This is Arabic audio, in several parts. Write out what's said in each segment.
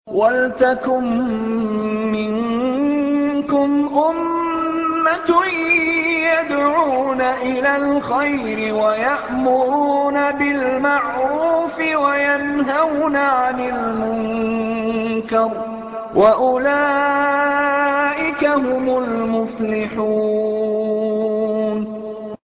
وَلْتَكُن مِّنكُمْ أُمَّةٌ يَدْعُونَ إِلَى الْخَيْرِ وَيَأْمُرُونَ بِالْمَعْرُوفِ وَيَنْهَوْنَ عَنِ الْمُنكَرِ ۚ وَأُولَٰئِكَ هُمُ الْمُفْلِحُونَ.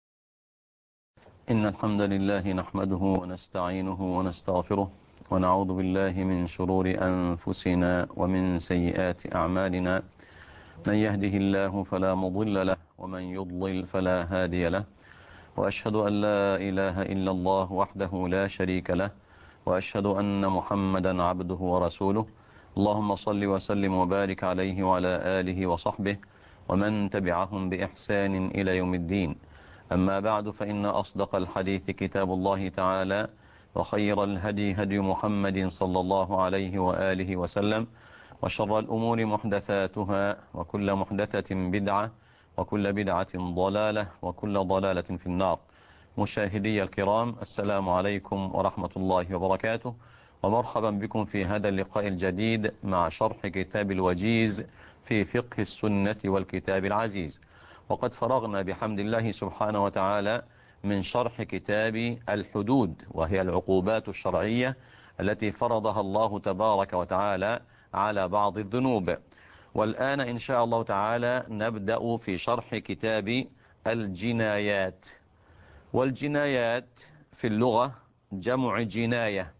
إن الحمد لله نحمده ونستعينه ونستغفره ونعوذ بالله من شرور أنفسنا ومن سيئات أعمالنا. من يهده الله فلا مضل له ومن يضلل فلا هادي له، وأشهد أن لا إله إلا الله وحده لا شريك له، وأشهد أن محمدا عبده ورسوله. اللهم صل وسلم وبارك عليه وعلى آله وصحبه ومن تبعهم بإحسان إلى يوم الدين. أما بعد، فإن أصدق الحديث كتاب الله تعالى، وخير الهدي هدي محمد صلى الله عليه وآله وسلم، وشر الأمور محدثاتها، وكل محدثة بدعة، وكل بدعة ضلالة، وكل ضلالة في النار. مشاهدي الكرام، السلام عليكم ورحمة الله وبركاته، ومرحبا بكم في هذا اللقاء الجديد مع شرح كتاب الوجيز في فقه السنة والكتاب العزيز. وقد فرغنا بحمد الله سبحانه وتعالى من شرح كتاب الحدود، وهي العقوبات الشرعية التي فرضها الله تبارك وتعالى على بعض الذنوب. والآن إن شاء الله تعالى نبدأ في شرح كتاب الجنايات. والجنايات في اللغة جمع جناية،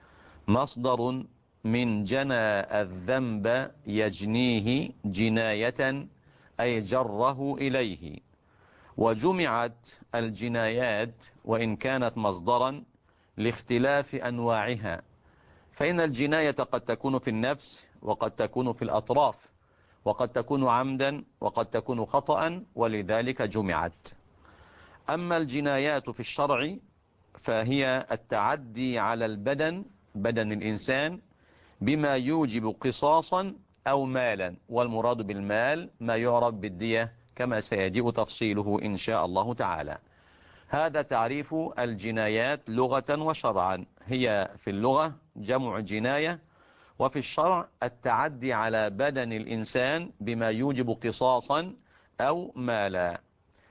مصدر من جنى الذنب يجنيه جناية، أي جره إليه. وجمعت الجنايات وإن كانت مصدرا لاختلاف أنواعها، فإن الجناية قد تكون في النفس، وقد تكون في الأطراف، وقد تكون عمدا، وقد تكون خطأ، ولذلك جمعت. أما الجنايات في الشرع فهي التعدي على بدن الإنسان بما يوجب قصاصا أو مالا، والمراد بالمال ما يعرف بالدية كما سيجيء تفصيله إن شاء الله تعالى. هذا تعريف الجنايات لغة وشرعا. هي في اللغة جمع جناية، وفي الشرع التعدي على بدن الإنسان بما يوجب قصاصا أو مالا.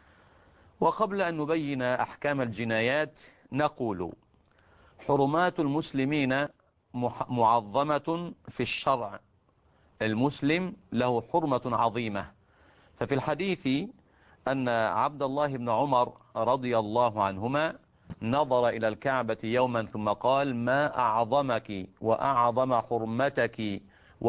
وقبل أن نبين أحكام الجنايات نقول: حرمات المسلمين معظمة في الشرع. المسلم له حرمة عظيمة. ففي الحديث أن عبد الله بن عمر رضي الله عنهما نظر إلى الكعبة يوما ثم قال: ما أعظمك وأعظم حرمتك،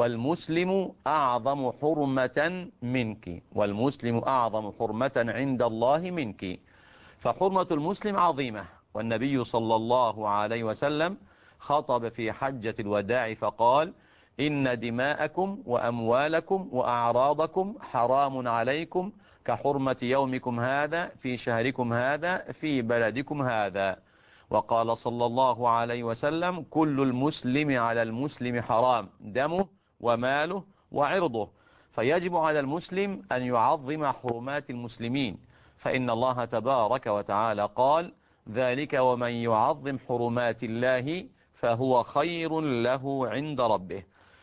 والمسلم أعظم حرمة منك، والمسلم أعظم حرمة عند الله منك. فحرمة المسلم عظيمة. والنبي صلى الله عليه وسلم خطب في حجة الوداع فقال: إن دماءكم وأموالكم وأعراضكم حرام عليكم كحرمة يومكم هذا في شهركم هذا في بلدكم هذا. وقال صلى الله عليه وسلم: كل المسلم على المسلم حرام، دمه وماله وعرضه. فيجب على المسلم أن يعظم حرمات المسلمين، فإن الله تبارك وتعالى قال: ذلك ومن يعظم حرمات الله فهو خير له عند ربه.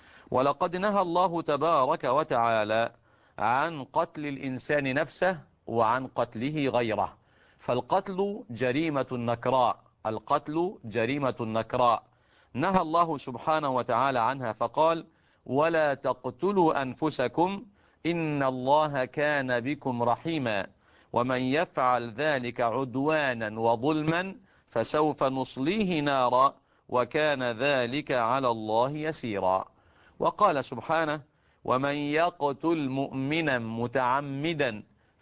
ولقد نهى الله تبارك وتعالى عن قتل الإنسان نفسه وعن قتله غيره. فالقتل جريمة نكراء، القتل جريمة نكراء نهى الله سبحانه وتعالى عنها فقال: ولا تقتلوا أنفسكم إن الله كان بكم رحيما، ومن يفعل ذلك عدوانا وظلما فسوف نصليه نارا وكان ذلك على الله يسيرا. وقال سبحانه: ومن يقتل مؤمنا متعمدا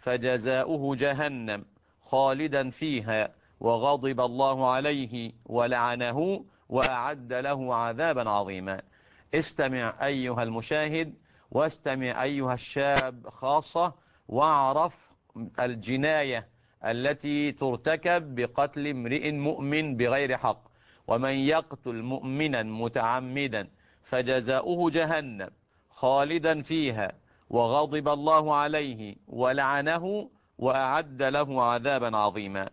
فجزاؤه جهنم خالدا فيها وغضب الله عليه ولعنه وأعد له عذابا عظيما. استمع أيها المشاهد، واستمع أيها الشاب خاصة، واعرف الجناية التي ترتكب بقتل امرئ مؤمن بغير حق. ومن يقتل مؤمنا متعمدا فجزاؤه جهنم خالدا فيها وغضب الله عليه ولعنه وأعد له عذابا عظيما.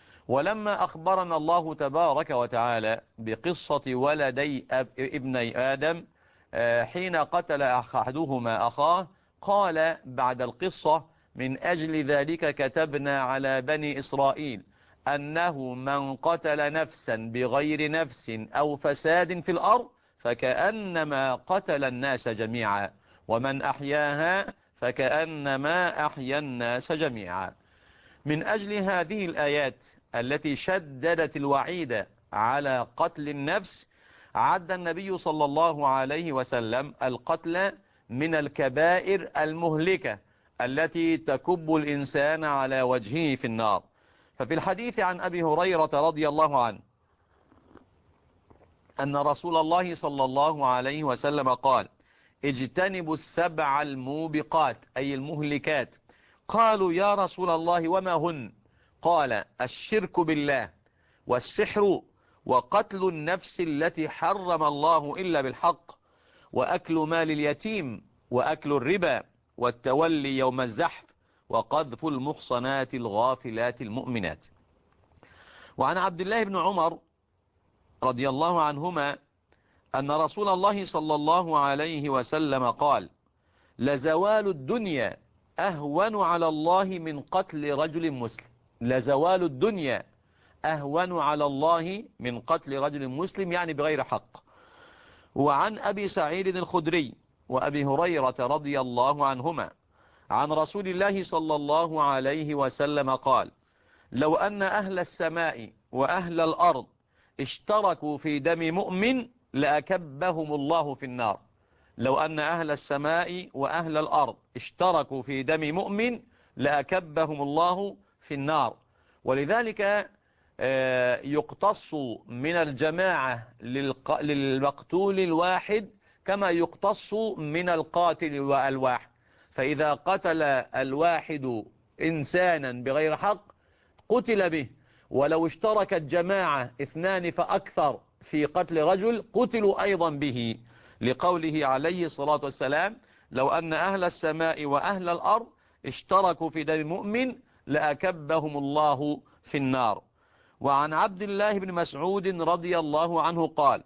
ولما أخبرنا الله تبارك وتعالى بقصة ولدي ابني آدم حين قتل أحدهما أخاه قال بعد القصة: من أجل ذلك كتبنا على بني إسرائيل أنه من قتل نفسا بغير نفس أو فساد في الأرض فكأنما قتل الناس جميعا، ومن أحياها فكأنما أحيا الناس جميعا. من أجل هذه الآيات التي شددت الوعيد على قتل النفس عد النبي صلى الله عليه وسلم القتل من الكبائر المهلكة التي تكب الإنسان على وجهه في النار. ففي الحديث عن أبي هريرة رضي الله عنه أن رسول الله صلى الله عليه وسلم قال: اجتنبوا السبع الموبقات أي المهلكات. قالوا: يا رسول الله وما هن؟ قال: الشرك بالله، والسحر، وقتل النفس التي حرم الله إلا بالحق، وأكل مال اليتيم، وأكل الربا، والتولي يوم الزحف، وقذف المحصنات الغافلات المؤمنات. وعن عبد الله بن عمر رضي الله عنهما أن رسول الله صلى الله عليه وسلم قال: لزوال الدنيا أهون على الله من قتل رجل مسلم. لزوال الدنيا أهون على الله من قتل رجل مسلم، يعني بغير حق. وعن أبي سعيد الخدري وأبي هريرة رضي الله عنهما عن رسول الله صلى الله عليه وسلم قال: لو أن أهل السماء وأهل الأرض اشتركوا في دم مؤمن لأكبهم الله في النار. لو أن أهل السماء وأهل الأرض اشتركوا في دم مؤمن لأكبهم الله في النار. ولذلك يقتص من الجماعة للمقتول الواحد كما يقتص من القاتل الواحد. فإذا قتل الواحد إنسانا بغير حق قتل به، ولو اشتركت جماعة 2 فأكثر في قتل رجل قتلوا أيضا به، لقوله عليه الصلاة والسلام: لو أن أهل السماء وأهل الأرض اشتركوا في دم المؤمن لأكبهم الله في النار. وعن عبد الله بن مسعود رضي الله عنه قال: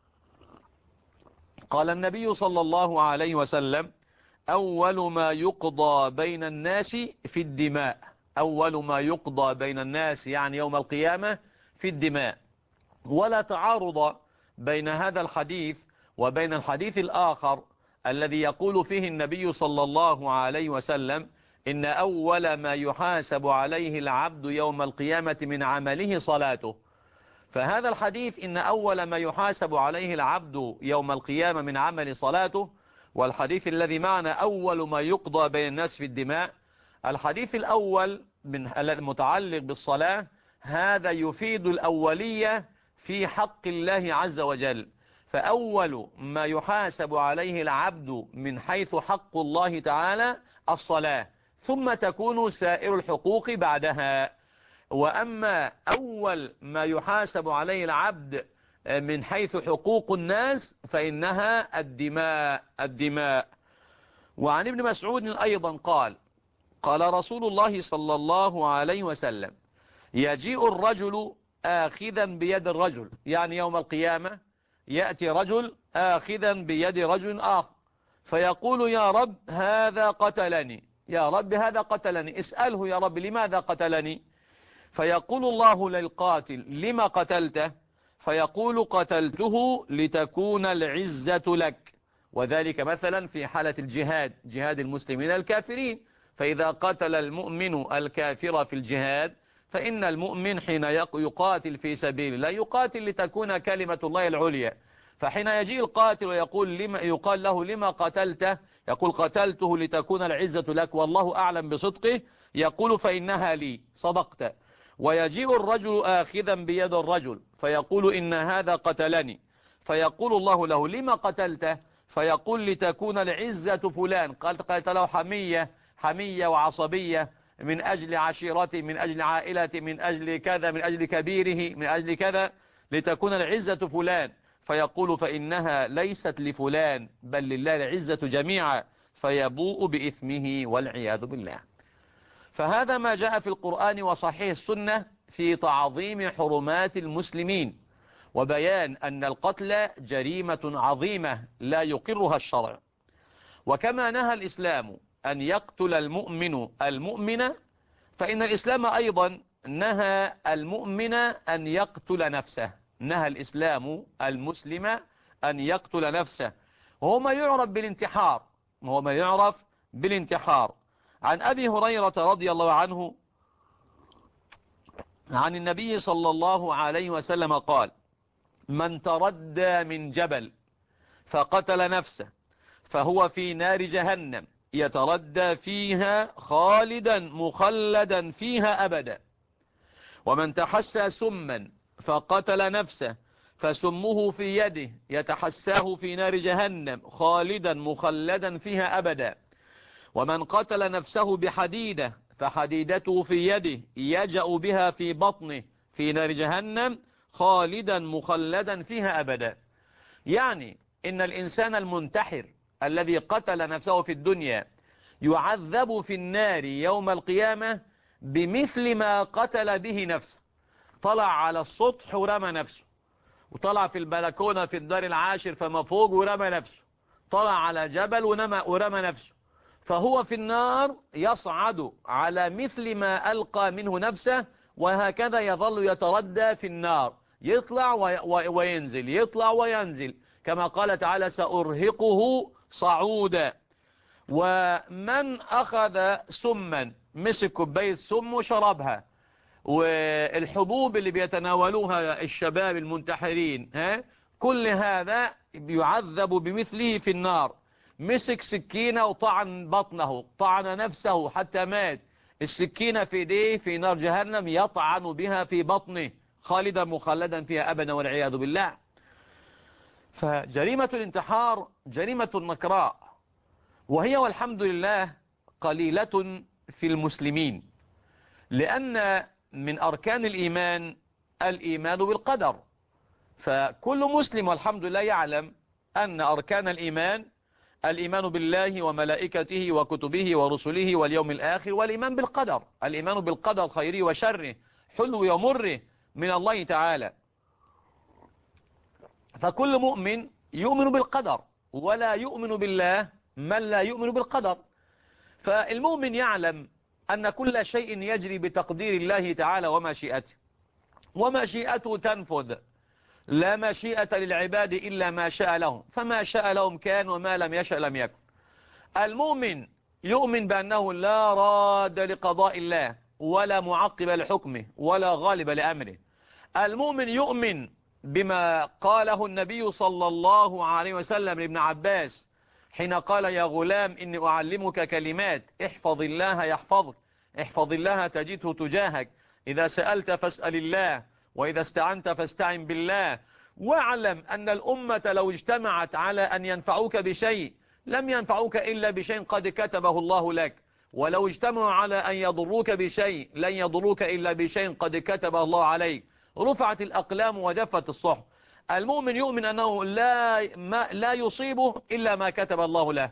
قال النبي صلى الله عليه وسلم: أول ما يقضى بين الناس في الدماء. أول ما يقضى بين الناس يعني يوم القيامة في الدماء. ولا تعارض بين هذا الحديث وبين الحديث الآخر الذي يقول فيه النبي صلى الله عليه وسلم: إن أول ما يحاسب عليه العبد يوم القيامة من عمله صلاته. فهذا الحديث إن أول ما يحاسب عليه العبد يوم القيامة من عمل صلاته، والحديث الذي معنا أول ما يقضى بين الناس في الدماء، الحديث الأول المتعلق بالصلاة هذا يفيد الأولية في حق الله عز وجل. فأول ما يحاسب عليه العبد من حيث حق الله تعالى الصلاة، ثم تكون سائر الحقوق بعدها. وأما أول ما يحاسب عليه العبد من حيث حقوق الناس فإنها الدماء. وعن ابن مسعود أيضا قال: قال رسول الله صلى الله عليه وسلم: يجيء الرجل آخذا بيد الرجل، يعني يوم القيامة يأتي رجل آخذا بيد رجل آخر فيقول: يا رب هذا قتلني، يا رب هذا قتلني، اسأله يا رب لماذا قتلني؟ فيقول الله للقاتل: لما قتلته؟ فيقول: قتلته لتكون العزة لك. وذلك مثلا في حالة الجهاد، جهاد المسلمين الكافرين، فإذا قتل المؤمن الكافر في الجهاد فإن المؤمن حين يقاتل في سبيل الله يقاتل لتكون كلمة الله العليا. فحين يجيء القاتل ويقول يقال له: لما قتلته؟ يقول: قتلته لتكون العزة لك، والله أعلم بصدقه، يقول: فإنها لي، صدقت. ويجيء الرجل آخذا بيد الرجل فيقول: إن هذا قتلني، فيقول الله له: لما قتلته؟ فيقول: لتكون العزة فلان، قالت له حمية وعصبية من أجل عشيرتي، من أجل عائلتي، من أجل كذا، من أجل كبيره، من أجل كذا، لتكون العزة فلان. فيقول: فإنها ليست لفلان بل لله العزة جميعا، فيبوء بإثمه والعياذ بالله. فهذا ما جاء في القرآن وصحيح السنة في تعظيم حرمات المسلمين. وبيان أن القتل جريمة عظيمة لا يقرها الشرع. وكما نهى الإسلام أن يقتل المؤمن المؤمن، فإن الإسلام أيضا نهى المؤمن أن يقتل نفسه. نهى الإسلام المسلم أن يقتل نفسه، وهو ما يعرف بالانتحار. عن أبي هريرة رضي الله عنه عن النبي صلى الله عليه وسلم قال: من تردى من جبل فقتل نفسه فهو في نار جهنم يتردى فيها خالدا مخلدا فيها أبدا. ومن تحسى سما فقتل نفسه فسمه في يده يتحساه في نار جهنم خالدا مخلدا فيها أبدا. ومن قتل نفسه بحديدة فحديدته في يده يجأ بها في بطنه في نار جهنم خالدا مخلدا فيها أبدا. يعني إن الإنسان المنتحر الذي قتل نفسه في الدنيا يعذب في النار يوم القيامة بمثل ما قتل به نفسه. طلع على السطح ورمى نفسه، وطلع في البلكونة في الدار العاشر فما فوق ورمى نفسه، طلع على جبل ورمى نفسه، فهو في النار يصعد على مثل ما ألقى منه نفسه، وهكذا يظل يتردى في النار، يطلع وينزل، يطلع وينزل، كما قال تعالى: سأرهقه صعودا. ومن أخذ سما، مسك كوباية سم وشربها، والحبوب اللي بيتناولوها الشباب المنتحرين، كل هذا يعذب بمثله في النار. مسك سكينة وطعن بطنه، طعن نفسه حتى مات، السكينة في يديه في نار جهنم يطعن بها في بطنه خالدا مخلدا فيها أبدا والعياذ بالله. فجريمة الانتحار جريمة نكراء، وهي والحمد لله قليلة في المسلمين، لأن من أركان الإيمان الإيمان بالقدر. فكل مسلم والحمد لله يعلم أن أركان الإيمان بالله وملائكته وكتبه ورسله واليوم الآخر، والإيمان بالقدر، الإيمان بالقدر خيره وشره، حلو ومره من الله تعالى. فكل مؤمن يؤمن بالقدر، ولا يؤمن بالله من لا يؤمن بالقدر. فالمؤمن يعلم أن كل شيء يجري بتقدير الله تعالى ومشيئته، ومشيئته تنفذ، لا مشيئة للعباد إلا ما شاء لهم، فما شاء لهم كان وما لم يشأ لم يكن. المؤمن يؤمن بأنه لا راد لقضاء الله ولا معقب لحكمه ولا غالب لأمره. المؤمن يؤمن بما قاله النبي صلى الله عليه وسلم لابن عباس حين قال: يا غلام إني أعلمك كلمات احفظ الله يحفظك، احفظ الله تجده تجاهك، إذا سألت فاسأل الله، وإذا استعنت فاستعن بالله. واعلم أن الأمة لو اجتمعت على أن ينفعوك بشيء لم ينفعوك إلا بشيء قد كتبه الله لك، ولو اجتمعوا على أن يضروك بشيء لن يضروك إلا بشيء قد كتبه الله عليك. رفعت الأقلام وجفت الصحف. المؤمن يؤمن أنه لا يصيبه إلا ما كتب الله له،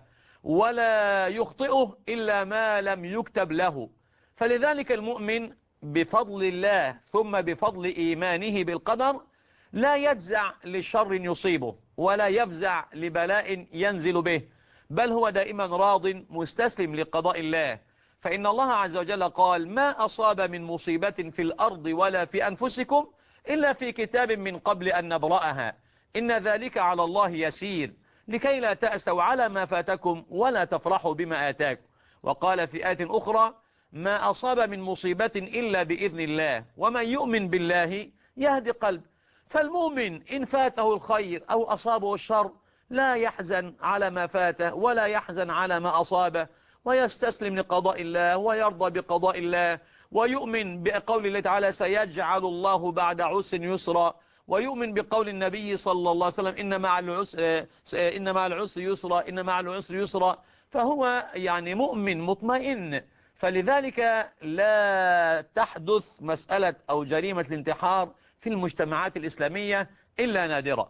ولا يخطئه إلا ما لم يكتب له. فلذلك المؤمن بفضل الله ثم بفضل إيمانه بالقدر لا يجزع لشر يصيبه، ولا يفزع لبلاء ينزل به، بل هو دائما راض مستسلم لقضاء الله. فإن الله عز وجل قال: ما أصاب من مصيبة في الأرض ولا في أنفسكم إلا في كتاب من قبل أن نبرأها، إن ذلك على الله يسير، لكي لا تأسوا على ما فاتكم ولا تفرحوا بما آتاكم. وقال في آية أخرى: ما أصاب من مصيبة إلا بإذن الله، ومن يؤمن بالله يهدي قلب. فالمؤمن إن فاته الخير أو أصابه الشر لا يحزن على ما فاته ولا يحزن على ما أصابه، ويستسلم لقضاء الله ويرضى بقضاء الله، ويؤمن بقول الله تعالى: سيجعل الله بعد عسر يسرا، ويؤمن بقول النبي صلى الله عليه وسلم: إن مع العسر يسرا، إن مع العسر يسرا. فهو يعني مؤمن مطمئن. فلذلك لا تحدث مسألة أو جريمة الانتحار في المجتمعات الإسلامية إلا نادرة.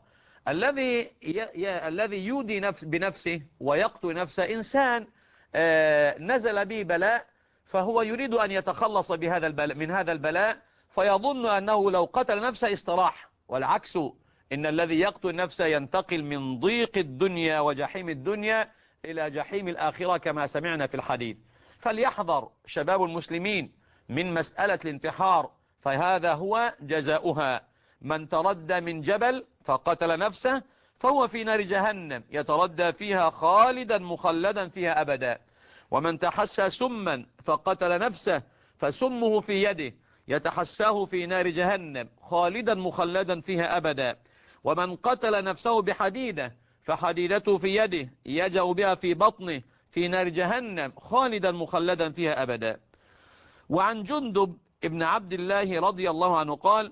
الذي يودي بنفسه ويقتل نفسه إنسان نزل به بلاء، فهو يريد أن يتخلص من هذا البلاء، فيظن أنه لو قتل نفسه استراح، والعكس، إن الذي يقتل نفسه ينتقل من ضيق الدنيا وجحيم الدنيا إلى جحيم الآخرة كما سمعنا في الحديث. فليحذر شباب المسلمين من مسألة الانتحار، فهذا هو جزاؤها. من تردى من جبل فقتل نفسه فهو في نار جهنم يتردى فيها خالدا مخلدا فيها أبدا. ومن تحسى سما فقتل نفسه فسمه في يده يتحساه في نار جهنم خالدا مخلدا فيها أبدا. ومن قتل نفسه بحديدة فحديدته في يده يجأ بها في بطنه في نار جهنم خالدا مخلدا فيها أبدا. وعن جندب ابن عبد الله رضي الله عنه قال: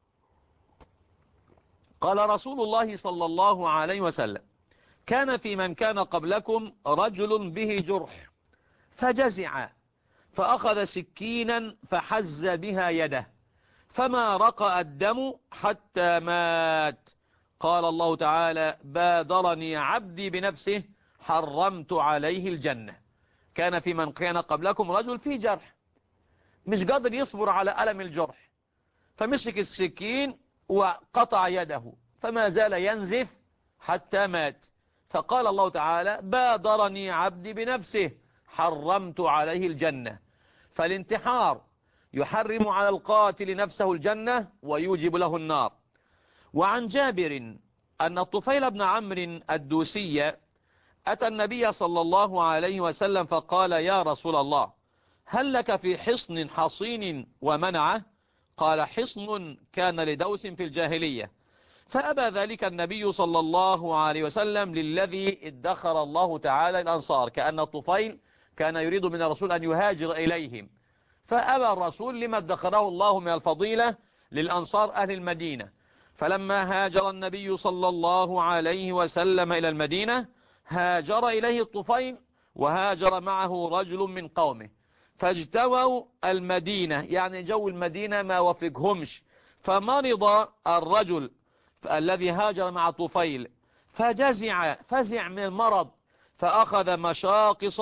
قال رسول الله صلى الله عليه وسلم: كان في من كان قبلكم رجل به جرح فجزع فأخذ سكينا فحز بها يده فما رقأ الدم حتى مات. قال الله تعالى: بادرني عبدي بنفسه حرمت عليه الجنة. كان في من كان قبلكم رجل فيه جرح مش قادر يصبر على ألم الجرح، فمسك السكين وقطع يده فما زال ينزف حتى مات. فقال الله تعالى: بادرني عبدي بنفسه حرمت عليه الجنة. فالانتحار يحرم على القاتل نفسه الجنة ويوجب له النار. وعن جابر أن الطفيل بن عمرو الدوسي أتى النبي صلى الله عليه وسلم فقال: يا رسول الله، هل لك في حصن حصين ومنعه؟ قال: حصن كان لدوس في الجاهلية. فأبى ذلك النبي صلى الله عليه وسلم للذي ادخر الله تعالى الأنصار، كأن الطفيل كان يريد من الرسول أن يهاجر إليهم، فأبى الرسول لما ادخره الله من الفضيلة للأنصار أهل المدينة. فلما هاجر النبي صلى الله عليه وسلم إلى المدينة هاجر إليه الطفيل وهاجر معه رجل من قومه، فاجتووا المدينة، يعني جو المدينة ما وفقهمش، فمرض الرجل الذي هاجر مع طفيل فزع من المرض، فأخذ مشاقص،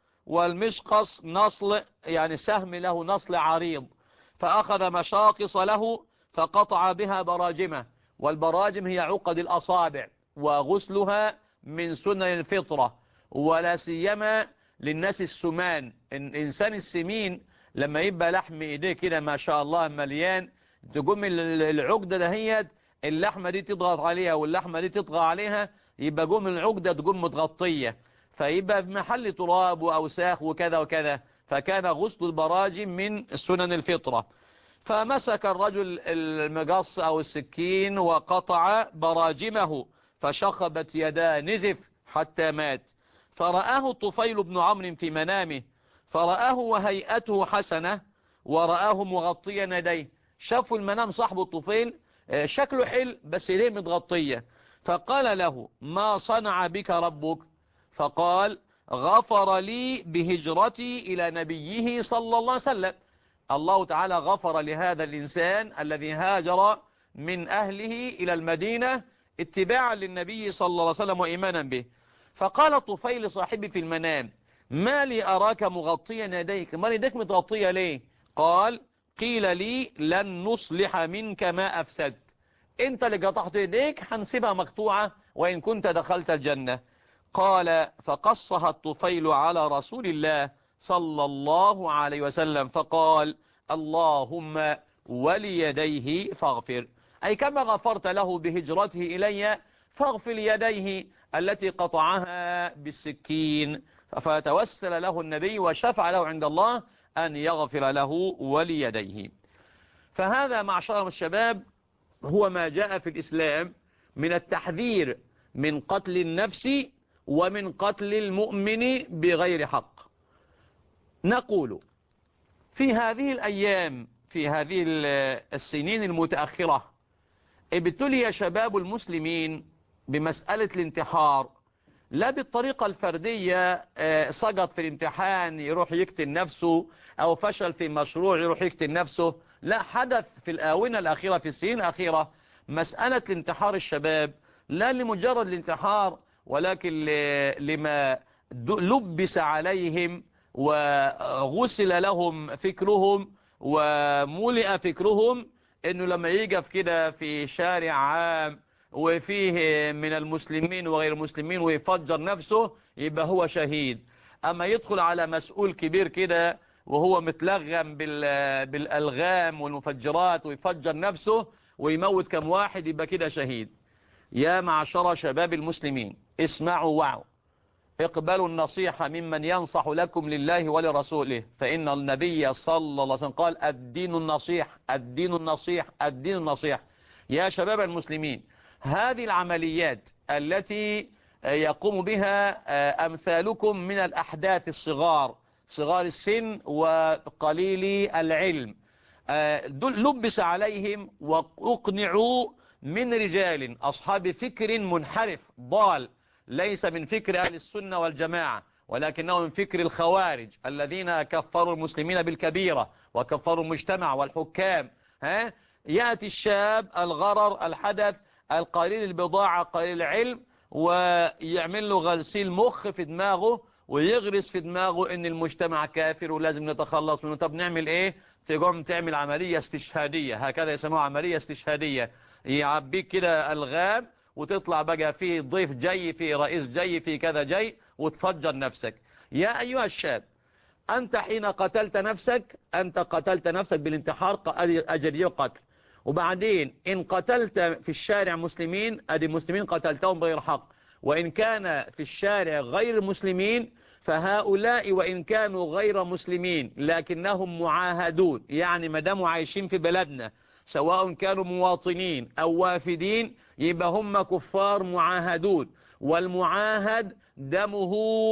والمشقص نصل يعني سهم له نصل عريض، فأخذ مشاقص له فقطع بها براجمه، والبراجم هي عقد الأصابع، وغسلها من سنن الفطرة، ولا سيما للناس السمان. الإنسان السمين لما يبقى لحم إيديه كده ما شاء الله مليان، تقوم العقدة دهيت اللحمة دي تضغط عليها واللحمة دي تطغى عليها، يبقى قوم العقدة تقوم متغطية، فيبقى في محل تراب وأوساخ وكذا وكذا. فكان غسل البراجم من سنن الفطرة. فمسك الرجل المقص أو السكين وقطع براجمه فشخبت يداه نزف حتى مات. فرآه الطفيل بن عمرو في منامه، فرآه وهيئته حسنة ورآه مغطيا يديه. شافوا المنام صاحب الطفيل شكله حل بس يديه متغطية، فقال له: ما صنع بك ربك؟ فقال: غفر لي بهجرتي إلى نبيه صلى الله عليه وسلم. الله تعالى غفر لهذا الإنسان الذي هاجر من أهله إلى المدينة اتباعا للنبي صلى الله عليه وسلم وإيمانا به. فقال الطفيل صاحبي في المنام: ما لي أراك مغطيا يديك، ما يديك متغطية ليه؟ قال: قيل لي لن نصلح منك ما أفسدت، انت اللي قطعت يديك هنسيبها مقطوعة وإن كنت دخلت الجنة. قال: فقصها الطفيل على رسول الله صلى الله عليه وسلم فقال: اللهم وليديه فاغفر، أي كما غفرت له بهجرته إلي فاغفر يديه التي قطعها بالسكين. فتوسل له النبي وشفع له عند الله أن يغفر له وليديه. فهذا معشر الشباب هو ما جاء في الإسلام من التحذير من قتل النفس ومن قتل المؤمن بغير حق. نقول في هذه الأيام، في هذه السنين المتأخرة، ابتلي شباب المسلمين بمسألة الانتحار، لا بالطريقة الفردية، سقط في الامتحان يروح يقتل نفسه، أو فشل في مشروع يروح يقتل نفسه، لا، حدث في الآونة الأخيرة في السنين الأخيرة مسألة الانتحار الشباب، لا لمجرد الانتحار ولكن لما لبس عليهم وغسل لهم فكرهم وملئ فكرهم انه لما يقف كده في شارع عام وفيه من المسلمين وغير المسلمين ويفجر نفسه يبقى هو شهيد. اما يدخل على مسؤول كبير كده وهو متلغم بالالغام والمفجرات ويفجر نفسه ويموت كم واحد يبقى كده شهيد. يا معشر شباب المسلمين اسمعوا وعوا، اقبلوا النصيحة ممن ينصح لكم لله ولرسوله، فإن النبي صلى الله عليه وسلم قال الدين النصيح الدين النصيح الدين النصيح. يا شباب المسلمين، هذه العمليات التي يقوم بها أمثالكم من الأحداث الصغار صغار السن وقليل العلم لبس عليهم وأقنعوا من رجال أصحاب فكر منحرف ضال، ليس من فكر أهل السنة والجماعة ولكنه من فكر الخوارج الذين كفروا المسلمين بالكبيرة وكفروا المجتمع والحكام. يأتي الشاب الغرر الحدث القليل البضاعة قليل العلم ويعمل له غسيل مخ في دماغه ويغرس في دماغه ان المجتمع كافر ولازم نتخلص منه. طب نعمل ايه؟ تقوم تعمل عملية استشهادية، هكذا يسموها عملية استشهادية، يعبيك كده الغام وتطلع بقى فيه ضيف جاي فيه رئيس جاي فيه كذا جاي وتفجر نفسك. يا أيها الشاب، أنت حين قتلت نفسك أنت قتلت نفسك بالانتحار أجري القتل، وبعدين إن قتلت في الشارع مسلمين أدي المسلمين قتلتهم بغير حق، وإن كان في الشارع غير مسلمين فهؤلاء وإن كانوا غير مسلمين لكنهم معاهدون، يعني ما داموا عايشين في بلدنا سواء كانوا مواطنين أو وافدين يبقى هم كفار معاهدون، والمعاهد دمه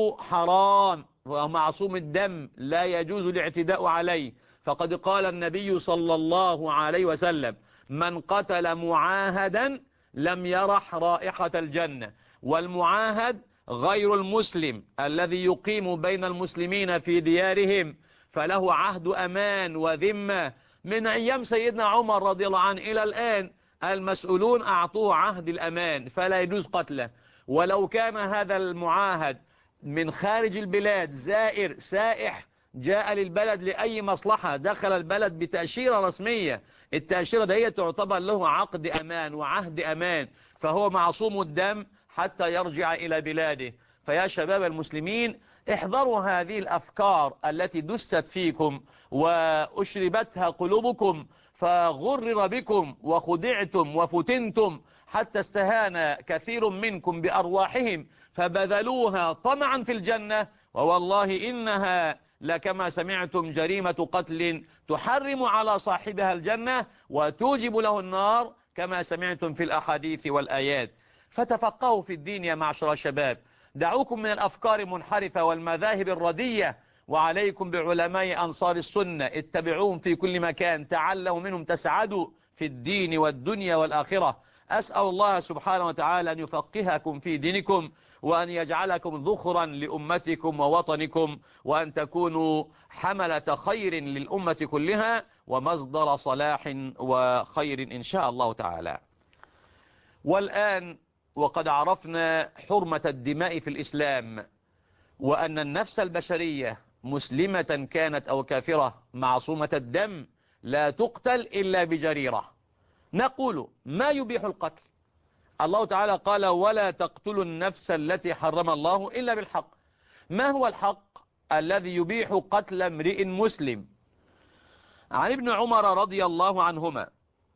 حرام ومعصوم الدم لا يجوز الاعتداء عليه. فقد قال النبي صلى الله عليه وسلم من قتل معاهدا لم يرح رائحة الجنة. والمعاهد غير المسلم الذي يقيم بين المسلمين في ديارهم فله عهد أمان وذمة من أيام سيدنا عمر رضي الله عنه إلى الآن المسؤولون أعطوه عهد الأمان فلا يجوز قتله. ولو كان هذا المعاهد من خارج البلاد زائر سائح جاء للبلد لأي مصلحة دخل البلد بتأشيرة رسمية، التأشيرة دي تعتبر له عقد أمان وعهد أمان فهو معصوم الدم حتى يرجع إلى بلاده. فيا شباب المسلمين احذروا هذه الأفكار التي دست فيكم وأشربتها قلوبكم فغرر بكم وخدعتم وفتنتم حتى استهان كثير منكم بأرواحهم فبذلوها طمعا في الجنة، ووالله إنها لكما سمعتم جريمة قتل تحرم على صاحبها الجنة وتوجب له النار كما سمعتم في الأحاديث والآيات. فتفقهوا في الدين يا معشر الشباب، دعوكم من الأفكار المنحرفة والمذاهب الردية وعليكم بعلماء أنصار السنة، اتبعوهم في كل مكان، تعلموا منهم تسعدوا في الدين والدنيا والآخرة. أسأل الله سبحانه وتعالى أن يفقهكم في دينكم وأن يجعلكم ذخرا لأمتكم ووطنكم وأن تكونوا حملة خير للأمة كلها ومصدر صلاح وخير إن شاء الله تعالى. والآن وقد عرفنا حرمة الدماء في الإسلام وأن النفس البشرية مسلمة كانت أو كافرة معصومة الدم لا تقتل إلا بجريرة. نقول ما يبيح القتل؟ الله تعالى قال ولا تقتلوا النفس التي حرم الله إلا بالحق. ما هو الحق الذي يبيح قتل امرئ مسلم؟ عن ابن عمر رضي الله عنهما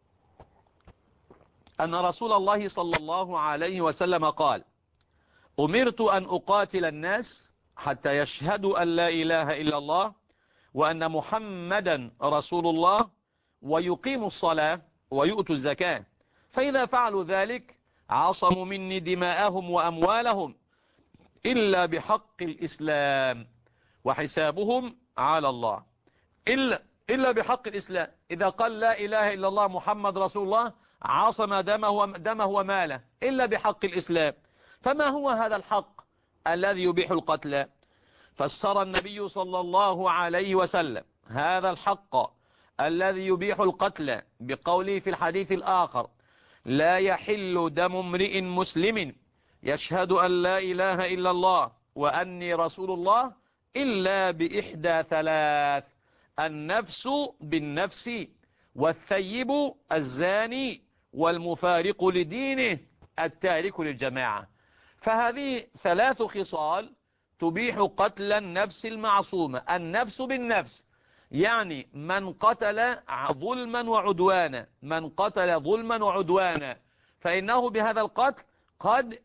أن رسول الله صلى الله عليه وسلم قال أمرت أن أقاتل الناس حتى يشهدوا أن لا إله إلا الله وأن محمدا رسول الله ويقيموا الصلاة ويؤتوا الزكاة، فإذا فعلوا ذلك عصموا مني دماءهم وأموالهم إلا بحق الإسلام وحسابهم على الله. إلا بحق الإسلام، إذا قال لا إله إلا الله محمد رسول الله عاصم دمه وماله إلا بحق الإسلام. فما هو هذا الحق الذي يبيح القتل؟ فسر النبي صلى الله عليه وسلم هذا الحق الذي يبيح القتل بقوله في الحديث الآخر لا يحل دم امرئ مسلم يشهد أن لا إله إلا الله وأني رسول الله إلا بإحدى ثلاث: النفس بالنفس والثيب الزاني والمفارق لدينه التارك للجماعة. فهذه ثلاث خصال تبيح قتل النفس المعصومة. النفس بالنفس، يعني من قتل ظلما وعدوانا، من قتل ظلما وعدوانا فإنه بهذا القتل قد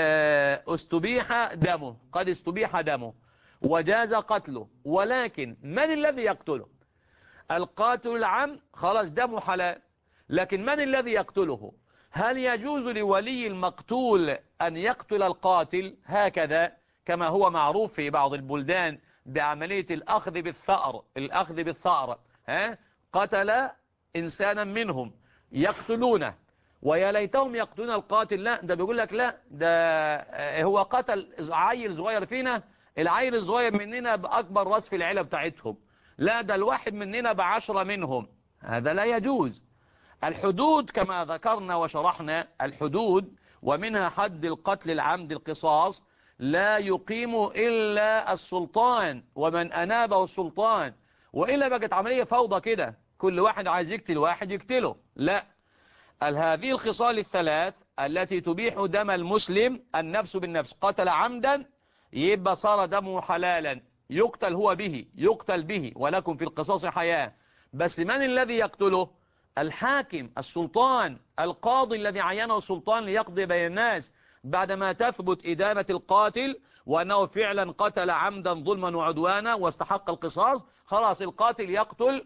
استبيح دمه، قد استبيح دمه وجاز قتله. ولكن من الذي يقتله؟ القاتل العمد خلاص دمه حلال، لكن من الذي يقتله؟ هل يجوز لولي المقتول أن يقتل القاتل هكذا كما هو معروف في بعض البلدان بعملية الأخذ بالثأر، الأخذ بالثأر، قتل إنسانا منهم يقتلونه، ويا ليتهم يقتلون القاتل. لا، ده بيقول لك لا، ده هو قتل عيل صغير فينا، العيل الصغير مننا بأكبر راس في العيلة بتاعتهم، لا ده الواحد مننا ب10 منهم. هذا لا يجوز. الحدود كما ذكرنا وشرحنا، الحدود ومنها حد القتل العمد القصاص لا يقيم إلا السلطان ومن أنابه السلطان، وإلا بقت عملية فوضى كده، كل واحد عايز يقتل واحد يقتله. لا، هذه الخصال الثلاث التي تبيح دم المسلم: النفس بالنفس، قتل عمدا يبقى صار دمه حلالا، يقتل هو به، يقتل به، ولكم في القصاص حياة. بس من الذي يقتله؟ الحاكم، السلطان، القاضي الذي عينه السلطان ليقضي بين الناس بعدما تثبت إدانة القاتل وأنه فعلا قتل عمدا ظلما وعدوانا واستحق القصاص. خلاص القاتل يقتل،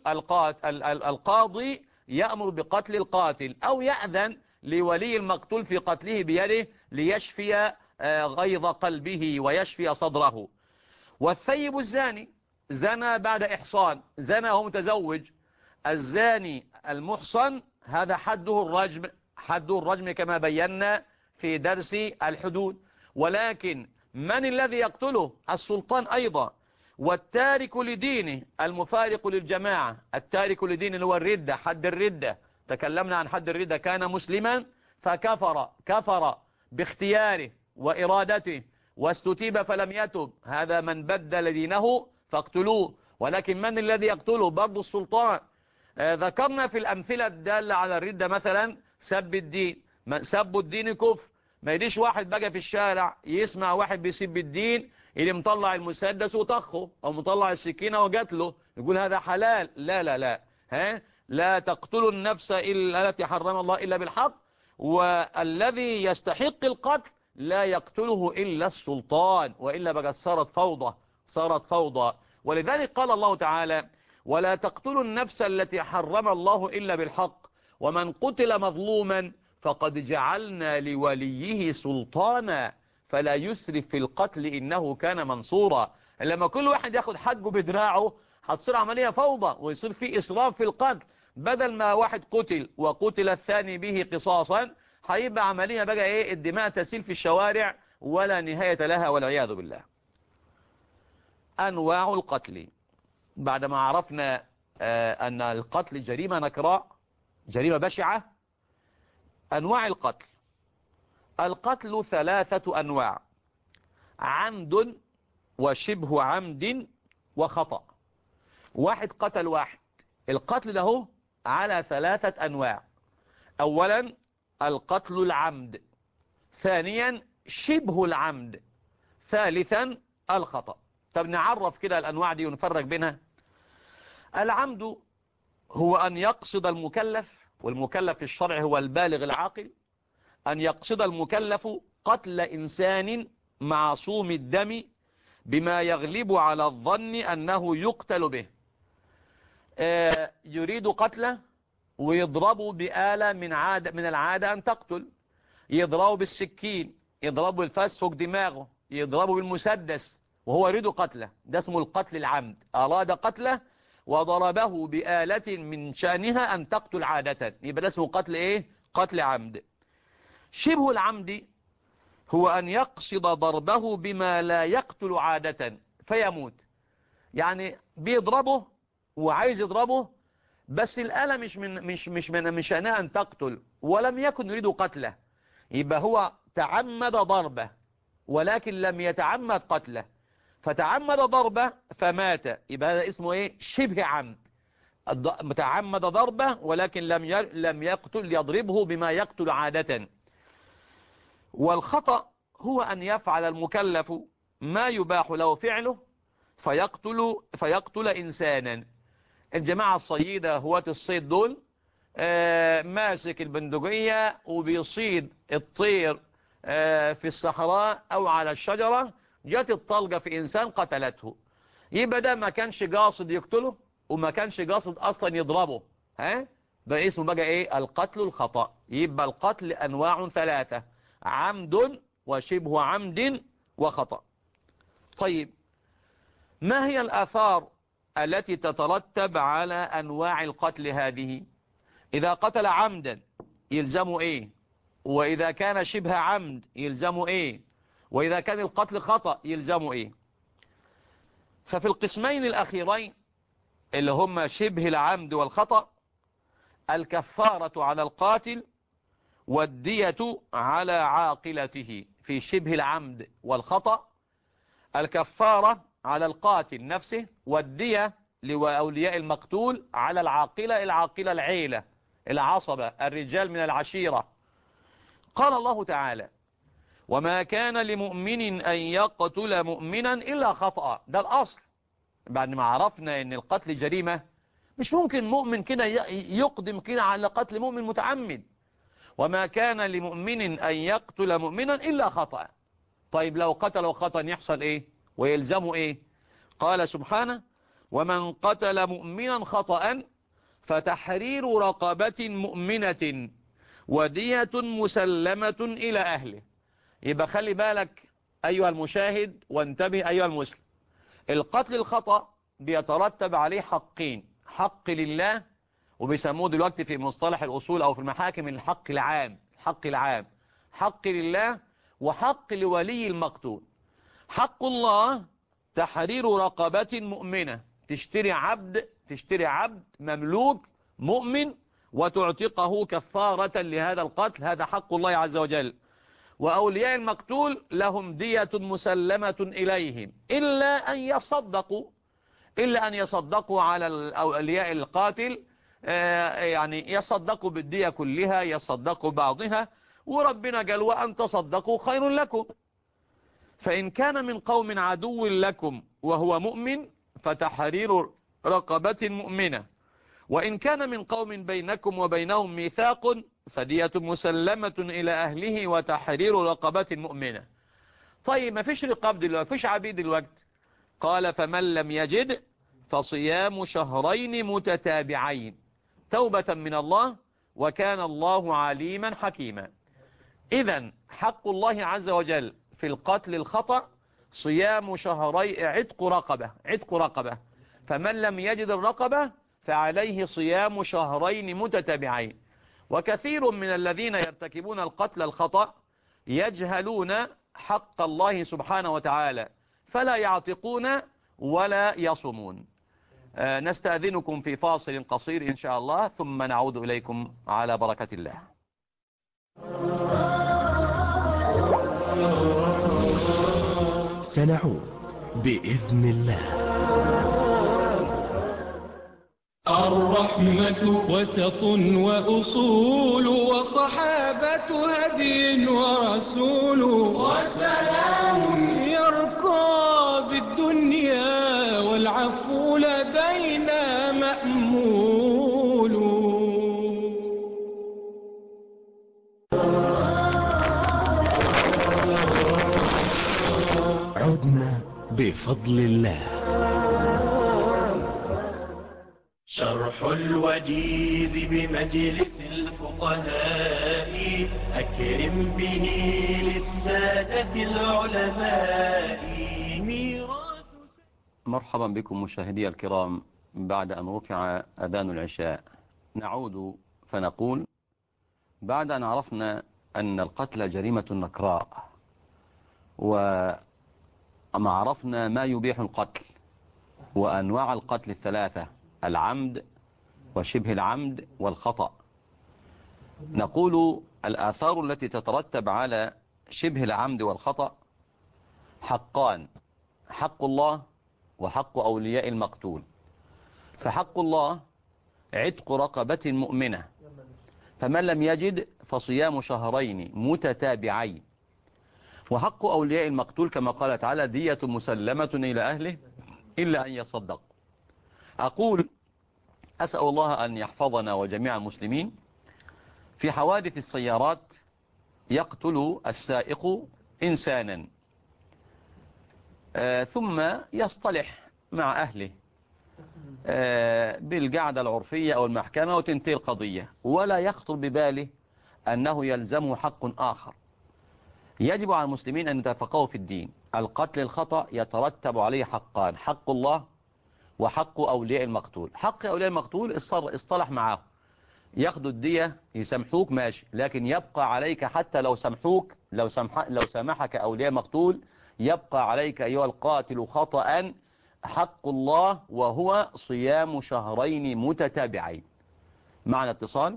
القاضي يأمر بقتل القاتل أو يأذن لولي المقتول في قتله بيده ليشفي غيظ قلبه ويشفي صدره. والثيب الزاني زنى بعد إحصان، زنى وهو متزوج. الزاني المحصن هذا حده الرجم، حده الرجم كما بينا في درس الحدود. ولكن من الذي يقتله؟ السلطان أيضا. والتارك لدينه المفارق للجماعة، التارك لدينه هو الردة، حد الردة، تكلمنا عن حد الردة، كان مسلما فكفر، كفر باختياره وإرادته واستتيب فلم يتب، هذا من بدل دينه فاقتلوه. ولكن من الذي يقتله؟ برضو السلطان. ذكرنا في الأمثلة الدالة على الردة مثلا سب الدين، سب الدين كفر. ما يديش واحد بقى في الشارع يسمع واحد بيسب الدين اللي مطلع المسدس وطخه او مطلع السكينة وقتله يقول هذا حلال. لا لا لا، لا تقتلوا النفس إلا التي حرم الله إلا بالحق، والذي يستحق القتل لا يقتله إلا السلطان، وإلا بقت صارت فوضى، صارت فوضى. ولذلك قال الله تعالى: ولا تقتلوا النفس التي حرم الله إلا بالحق ومن قتل مظلوما فقد جعلنا لوليه سلطانا فلا يسرف في القتل إنه كان منصورا. لما كل واحد ياخد حقه بدراعه هتصير عملية فوضى ويصير في إسراف في القتل، بدل ما واحد قتل وقتل الثاني به قصاصا هيبقى عملية بقى ايه، الدماء تسيل في الشوارع ولا نهاية لها والعياذ بالله. أنواع القتل. بعدما عرفنا أن القتل جريمة نكراء، جريمة بشعة، أنواع القتل. القتل 3 أنواع: عمد وشبه عمد وخطأ. واحد قتل واحد، القتل له على 3 أنواع: أولا القتل العمد، ثانيا شبه العمد، ثالثا الخطأ. طب نعرف كده الأنواع دي ونفرق بينها. العمد هو أن يقصد المكلف، والمكلف في الشرع هو البالغ العاقل، أن يقصد المكلف قتل إنسان معصوم الدم بما يغلب على الظن أنه يقتل به. يريد قتله ويضربه بآلة من العادة أن تقتل، يضربه بالسكين، يضربه بالفاس فوق دماغه، يضربه بالمسدس وهو يريد قتله، ده اسمه القتل العمد. أراد قتله وضربه بآلة من شأنها أن تقتل عادة، يبقى ده اسمه قتل ايه؟ قتل عمد. شبه العمد هو أن يقصد ضربه بما لا يقتل عادة فيموت، يعني بيضربه وعايز يضربه بس الآلة مش شأنها أن تقتل ولم يكن يريد قتله، يبقى هو تعمد ضربه ولكن لم يتعمد قتله، فتعمد ضربه فمات، يبقى هذا اسمه ايه؟ شبه عمد. تعمد ضربه ولكن لم يقتل يضربه بما يقتل عادة. والخطأ هو أن يفعل المكلف ما يباح له فعله فيقتل إنسانا. الجماعة الصيدة هواة الصيد دول ماسك البندقية وبيصيد الطير في الصحراء أو على الشجرة، جت الطلقة في إنسان قتلته، يبقى ده ما كانش قاصد يقتله وما كانش قاصد أصلا يضربه. ده اسمه بقى إيه؟ القتل الخطأ. يبقى القتل أنواع ثلاثة: عمد وشبه عمد وخطأ. طيب، ما هي الآثار التي تترتب على أنواع القتل هذه؟ إذا قتل عمدا يلزمه إيه؟ وإذا كان شبه عمد يلزمه إيه؟ وإذا كان القتل خطأ يلزمه إيه؟ ففي القسمين الأخيرين اللي هم شبه العمد والخطأ، الكفارة على القاتل والدية على عاقلته. في شبه العمد والخطأ الكفارة على القاتل نفسه، والدية لأولياء المقتول على العاقلة العيلة، العصبة، الرجال من العشيرة. قال الله تعالى: وما كان لمؤمن أن يقتل مؤمنا إلا خطأ. ده الأصل. بعد ما عرفنا أن القتل جريمة، مش ممكن مؤمن كده يقدم كده على قتل مؤمن متعمد. وما كان لمؤمن أن يقتل مؤمنا إلا خطأ. طيب لو قتل خطأ يحصل إيه ويلزمه إيه؟ قال سبحانه: ومن قتل مؤمنا خطأ فتحرير رقبة مؤمنة ودية مسلمة إلى أهله. يبقى خلي بالك أيها المشاهد وانتبه أيها المسلم، القتل الخطأ بيترتب عليه حقين: حق لله، وبيسموه دلوقتي في مصطلح الأصول أو في المحاكم الحق العام. حق لله وحق لولي المقتول. حق الله تحرير رقبة مؤمنة، تشتري عبد مملوك مؤمن وتعتقه كفارة لهذا القتل، هذا حق الله عز وجل. وأولياء المقتول لهم دية مسلمة إليهم إلا أن يصدقوا على أولياء القاتل، يعني يصدقوا بالدية كلها، يصدقوا بعضها، وربنا قال: وأن تصدقوا خير لكم. فإن كان من قوم عدو لكم وهو مؤمن فتحرير رقبة مؤمنة، وإن كان من قوم بينكم وبينهم ميثاق فدية مسلمة إلى أهله وتحرير رقبة مؤمنة. طيب ما فيش رقاب دلوقتي، فيش عبيد دلوقتي. قال: فمن لم يجد فصيام شهرين متتابعين توبة من الله وكان الله عليما حكيما. إذن حق الله عز وجل في القتل الخطأ صيام شهري عتق رقبة. فمن لم يجد الرقبة فعليه صيام شهرين متتابعين. وكثير من الذين يرتكبون القتل الخطأ يجهلون حق الله سبحانه وتعالى فلا يعتقون ولا يصومون. نستأذنكم في فاصل قصير إن شاء الله ثم نعود إليكم على بركة الله. سنعود بإذن الله. الرحمة وسط وأصول وصحابة هدي ورسول وسلام يرقى بالدنيا والعفو لدينا مأمول. عدنا بفضل الله. شرح الوجيز بمجلس الفقهاء أكرم به للسادة العلماء. مرحبا بكم مشاهدي الكرام. بعد أن رفع أذان العشاء نعود فنقول: بعد أن عرفنا أن القتل جريمة نكراء، وما عرفنا ما يبيح القتل وأنواع القتل الثلاثة: العمد وشبه العمد والخطأ، نقول الآثار التي تترتب على شبه العمد والخطأ حقان: حق الله وحق أولياء المقتول. فحق الله عتق رقبة مؤمنة، فمن لم يجد فصيام شهرين متتابعين. وحق أولياء المقتول كما قال تعالى دية مسلمة إلى أهله إلا أن يصدق. أقول أسأل الله أن يحفظنا وجميع المسلمين. في حوادث السيارات يقتل السائق إنسانا ثم يصطلح مع أهله بالقعدة العرفية أو المحكمة وتنتهي القضية، ولا يخطر بباله أنه يلزمه حق آخر. يجب على المسلمين أن يتفقهوا في الدين. القتل الخطأ يترتب عليه حقان: حق الله وحق أولياء المقتول. حق أولياء المقتول اصطلح معه، ياخدوا الدية يسامحوك ماشي، لكن يبقى عليك حتى لو سامحوك، لو سامحك أولياء مقتول، يبقى عليك أيها القاتل خطأ حق الله، وهو صيام شهرين متتابعين. معنا اتصال.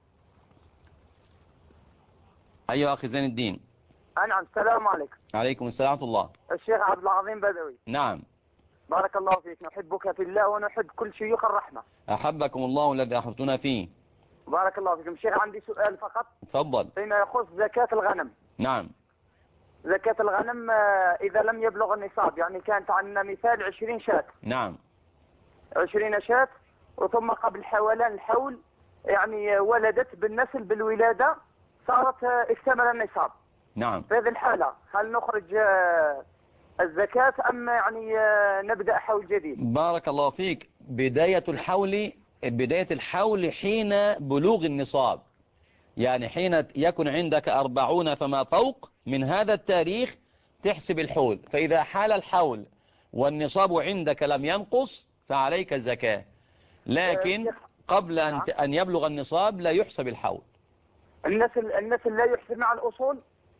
أيها أخي زين الدين. نعم، السلام عليكم. عليكم السلام ورحمة الله. الشيخ عبد العظيم بدوي. نعم. بارك الله فيك، نحبك في الله ونحب كل شيوخ الرحمة. أحبكم الله الذي أحببتنا فيه. بارك الله فيكم. الشيخ عندي سؤال فقط. تفضل. فيما يخص زكاة الغنم. نعم. زكاة الغنم إذا لم يبلغ النصاب، يعني كانت عندنا مثال 20 شاة. نعم. 20 شاة، وثم قبل حولان الحول يعني ولدت بالنسل بالولادة، صارت اكتمل النصاب. نعم. في هذه الحالة هل نخرج الزكاة أم يعني نبدأ حول جديد؟ بارك الله فيك. بداية الحول حين بلوغ النصاب، يعني حين يكن عندك 40 فما فوق من هذا التاريخ تحسب الحول. فإذا حال الحول والنصاب عندك لم ينقص فعليك الزكاة، لكن قبل أن يبلغ النصاب لا يحسب الحول. النسل لا يحسب مع الأصول؟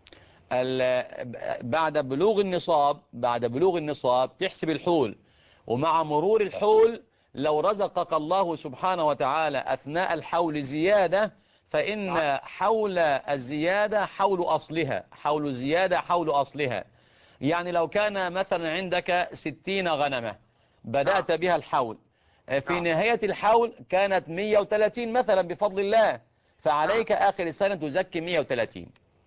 بعد بلوغ النصاب تحسب الحول، ومع مرور الحول لو رزقك الله سبحانه وتعالى أثناء الحول زيادة فإن حول الزيادة حول أصلها، حول زيادة حول أصلها. يعني لو كان مثلا عندك 60 غنمة بدأت بها الحول، في نهاية الحول كانت 130 مثلا بفضل الله، فعليك آخر السنة تزكي 130.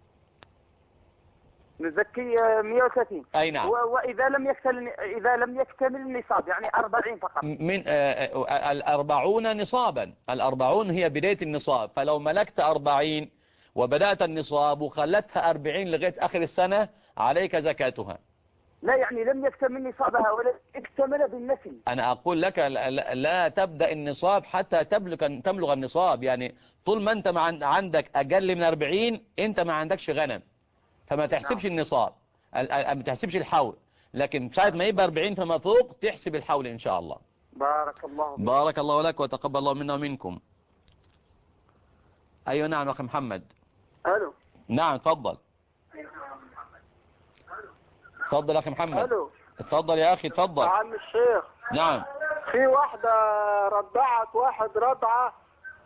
نزكي 130. أي نعم. وإذا لم يكتمل النصاب يعني 40 فقط. من 40 نصابا، 40 هي بداية النصاب، فلو ملكت 40 وبدأت النصاب وخلتها 40 لغاية آخر السنة عليك زكاتها. لا يعني لم يكتمل نصابها ولا اكتمل بالنسل. أنا أقول لك لا تبدأ النصاب حتى تبلغ النصاب، يعني طول ما أنت عندك أقل من 40 أنت ما عندكش غنم، فما تحسبش النصاب، ما تحسبش الحول، لكن ساعة ما يبقى 40 فما فوق تحسب الحول إن شاء الله. بارك الله فيك. بارك الله لك وتقبل الله منا ومنكم. أيوة نعم أخي محمد. ألو. نعم تفضل. تفضل أخي محمد. ألو. تفضل يا أخي تفضل. عم الشيخ. نعم. في واحدة رضعت واحد رضعة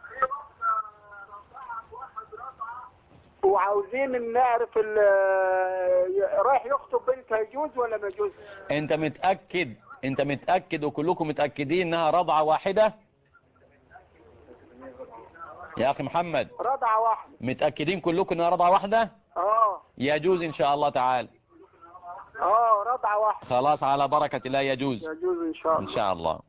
وعاوزين نعرف رايح يخطب بنتها يجوز ولا ما يجوز؟ انت متأكد وكلكم متأكدين انها رضعة واحدة يا اخي محمد؟ رضعة واحدة. متأكدين كلكم انها رضعة واحدة؟ يجوز ان شاء الله تعالى. رضعة واحدة. خلاص على بركة الله يجوز. يجوز ان شاء الله. ان شاء الله.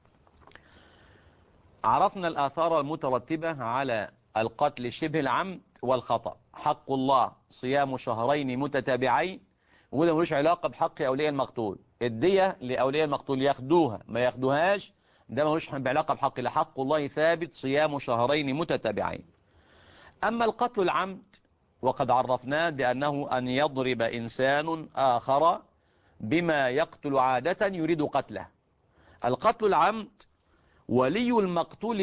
عرفنا الآثار المترتبة على القتل شبه العمد والخطأ. حق الله صيام شهرين متتابعين، وده ملوش علاقة بحق أولياء المقتول. الدية لأولياء المقتول ياخدوها ما ياخدوهاش ده ملوش بعلاقة بحق الله. حق الله ثابت صيام شهرين متتابعين. أما القتل العمد وقد عرفناه بأنه أن يضرب إنسان آخر بما يقتل عادة يريد قتله. القتل العمد ولي المقتول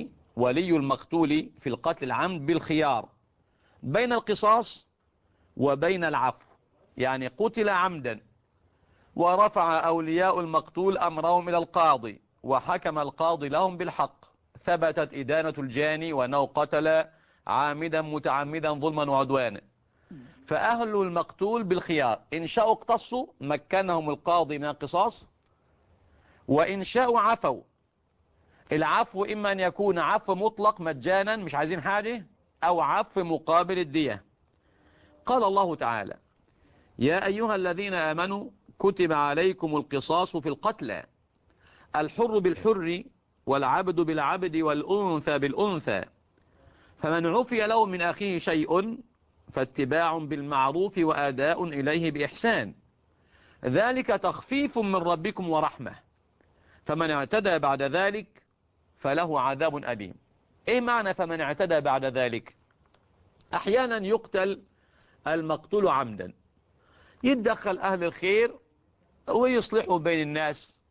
في القتل العمد بالخيار بين القصاص وبين العفو. يعني قتل عمدا ورفع أولياء المقتول أمرهم إلى القاضي وحكم القاضي لهم بالحق، ثبتت إدانة الجاني وأنه قتل عامدا متعمدا ظلما وعدوانا، فأهل المقتول بالخيار، إن شاءوا اقتصوا مكنهم القاضي من القصاص، وإن شاءوا عفوا. العفو إما أن يكون عفو مطلق مجانا مش عايزين حاجة، أو عفو مقابل الدية. قال الله تعالى: يا أيها الذين آمنوا كتب عليكم القصاص في القتلى، الحر بالحر والعبد بالعبد والأنثى بالأنثى، فمن عفي له من أخيه شيء فاتباع بالمعروف وآداء إليه بإحسان، ذلك تخفيف من ربكم ورحمة، فمن اعتدى بعد ذلك فله عذاب أليم. إيه معنى فمن اعتدى بعد ذلك؟ أحيانا يقتل المقتول عمدا، يتدخل أهل الخير ويصلحوا بين الناس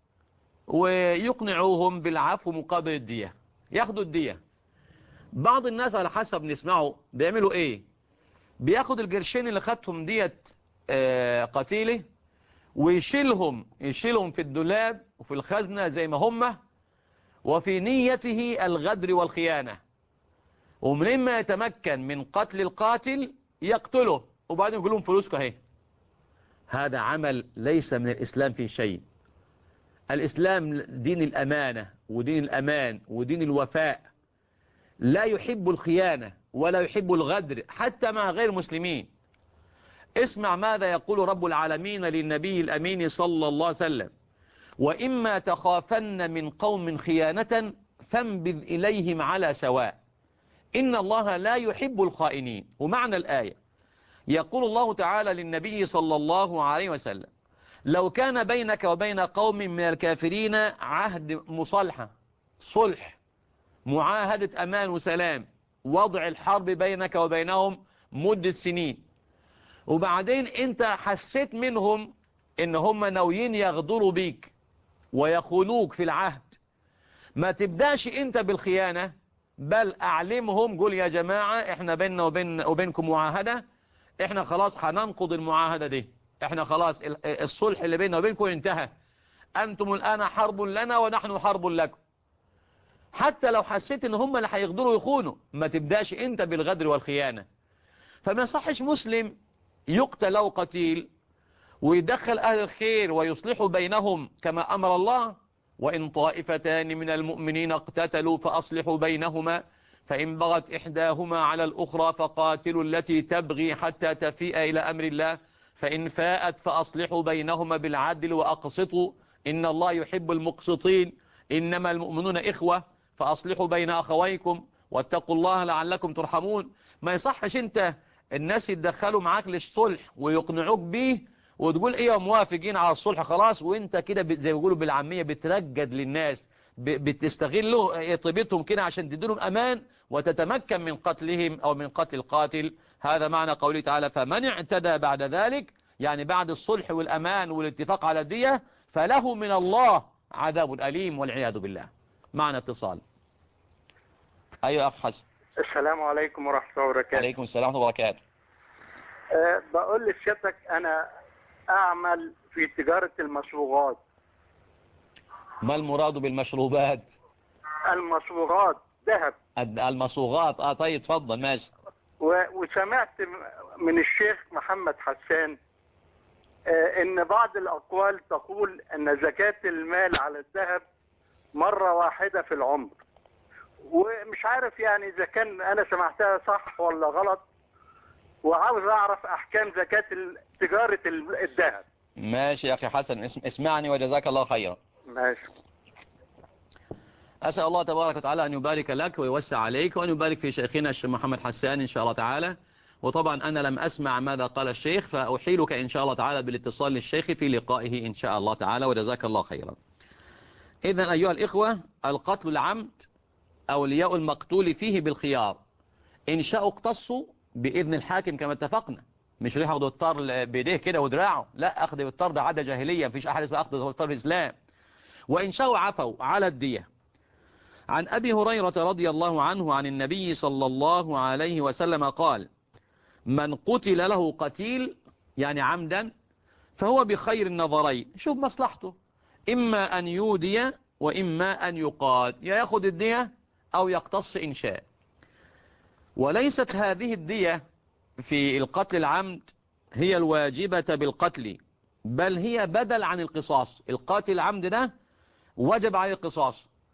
ويقنعوهم بالعفو مقابل الدية، ياخدوا الدية. بعض الناس على حسب نسمعه بيعملوا ايه؟ بياخد القرشين اللي خدتهم ديت قتيله ويشيلهم في الدولاب وفي الخزنة زي ما هم، وفي نيته الغدر والخيانة، ومن ما يتمكن من قتل القاتل يقتله وبعدين يقول لهم فلوسكم اهي. هذا عمل ليس من الإسلام في شيء. الإسلام دين الأمانة ودين الأمان ودين الوفاء، لا يحب الخيانة ولا يحب الغدر حتى مع غير المسلمين. اسمع ماذا يقول رب العالمين للنبي الأمين صلى الله عليه وسلم: وإما تخافن من قوم خيانة فانبذ إليهم على سواء إن الله لا يحب الخائنين. ومعنى الآية يقول الله تعالى للنبي صلى الله عليه وسلم: لو كان بينك وبين قوم من الكافرين عهد مصالحة، صلح، معاهدة أمان وسلام، وضع الحرب بينك وبينهم مدة سنين، وبعدين انت حسيت منهم ان هم ناويين يغدروا بيك ويخونوك في العهد، ما تبدأش انت بالخيانة، بل اعلمهم، قول يا جماعة احنا بيننا وبينكم معاهدة، احنا خلاص هننقض المعاهدة دي، احنا خلاص الصلح اللي بيننا وبينكم انتهى، انتم الان حرب لنا ونحن حرب لكم. حتى لو حسيت ان هم اللي هيغدروا يخونوا، ما تبدأش انت بالغدر والخيانة. فما صحش مسلم يقتل له قتيل ويدخل أهل الخير ويصلحوا بينهم كما أمر الله: وإن طائفتان من المؤمنين اقتتلوا فأصلحوا بينهما فإن بغت إحداهما على الأخرى فقاتلوا التي تبغي حتى تفيء إلى أمر الله فإن فاءت فأصلحوا بينهما بالعدل وأقسطوا إن الله يحب المقسطين إنما المؤمنون إخوة فأصلحوا بين أخويكم واتقوا الله لعلكم ترحمون. ما يصحش انت الناس يتدخلوا معاك للصلح ويقنعوك بيه وتقول ايه موافقين على الصلح خلاص، وانت كده زي ما بيقولوا بالعامية بترجد للناس، بتستغلوا طيبتهم كده عشان تديلهم امان وتتمكن من قتلهم او من قتل القاتل. هذا معنى قوله تعالى: فمن اعتدى بعد ذلك، يعني بعد الصلح والامان والاتفاق على الدية، فله من الله عذاب أليم والعياذ بالله. معنى اتصال. ايوه اخ حسن. السلام عليكم ورحمة الله وبركاته. عليكم السلام ورحمة الله وبركاته. بقول لسيادتك أنا أعمل في تجارة المصبوغات. ما المراد بالمشروبات؟ المصبوغات ذهب. المصبوغات طيب اتفضل ماشي. وسمعت من الشيخ محمد حسان إن بعض الأقوال تقول أن زكاة المال على الذهب مرة واحدة في العمر، ومش عارف يعني إذا كان أنا سمعتها صح ولا غلط، وعاوز أعرف أحكام زكاة تجارة الذهب. ماشي يا أخي حسن، اسمعني وجزاك الله خيرا. ماشي. أسأل الله تبارك وتعالى أن يبارك لك ويوسع عليك وأن يبارك في شيخنا الشيخ محمد حسان إن شاء الله تعالى. وطبعا أنا لم أسمع ماذا قال الشيخ، فأحيلك إن شاء الله تعالى بالاتصال للشيخ في لقائه إن شاء الله تعالى، وجزاك الله خيرا. إذن أيها الإخوة، القتل العمد أولياء المقتول فيه بالخيار، إن شاءوا اقتصوا بإذن الحاكم كما اتفقنا، مش ريح أخذوا الطار بيديه كده ودراعه، لا، أخذ بالطار ده عادة جاهلية، مفيش أحد اسمه أخذ بالطار في الإسلام. وإن شاءوا عفوا على الدية. عن أبي هريرة رضي الله عنه عن النبي صلى الله عليه وسلم قال: من قتل له قتيل يعني عمدا فهو بخير النظرين، شوف مصلحته، إما أن يودي وإما أن يقاد، يأخذ الدية أو يقتص إن شاء. وليست هذه الدية في القتل العمد هي الواجبة بالقتل، بل هي بدل عن القصاص. القاتل العمد ده وجب عليه القصاص،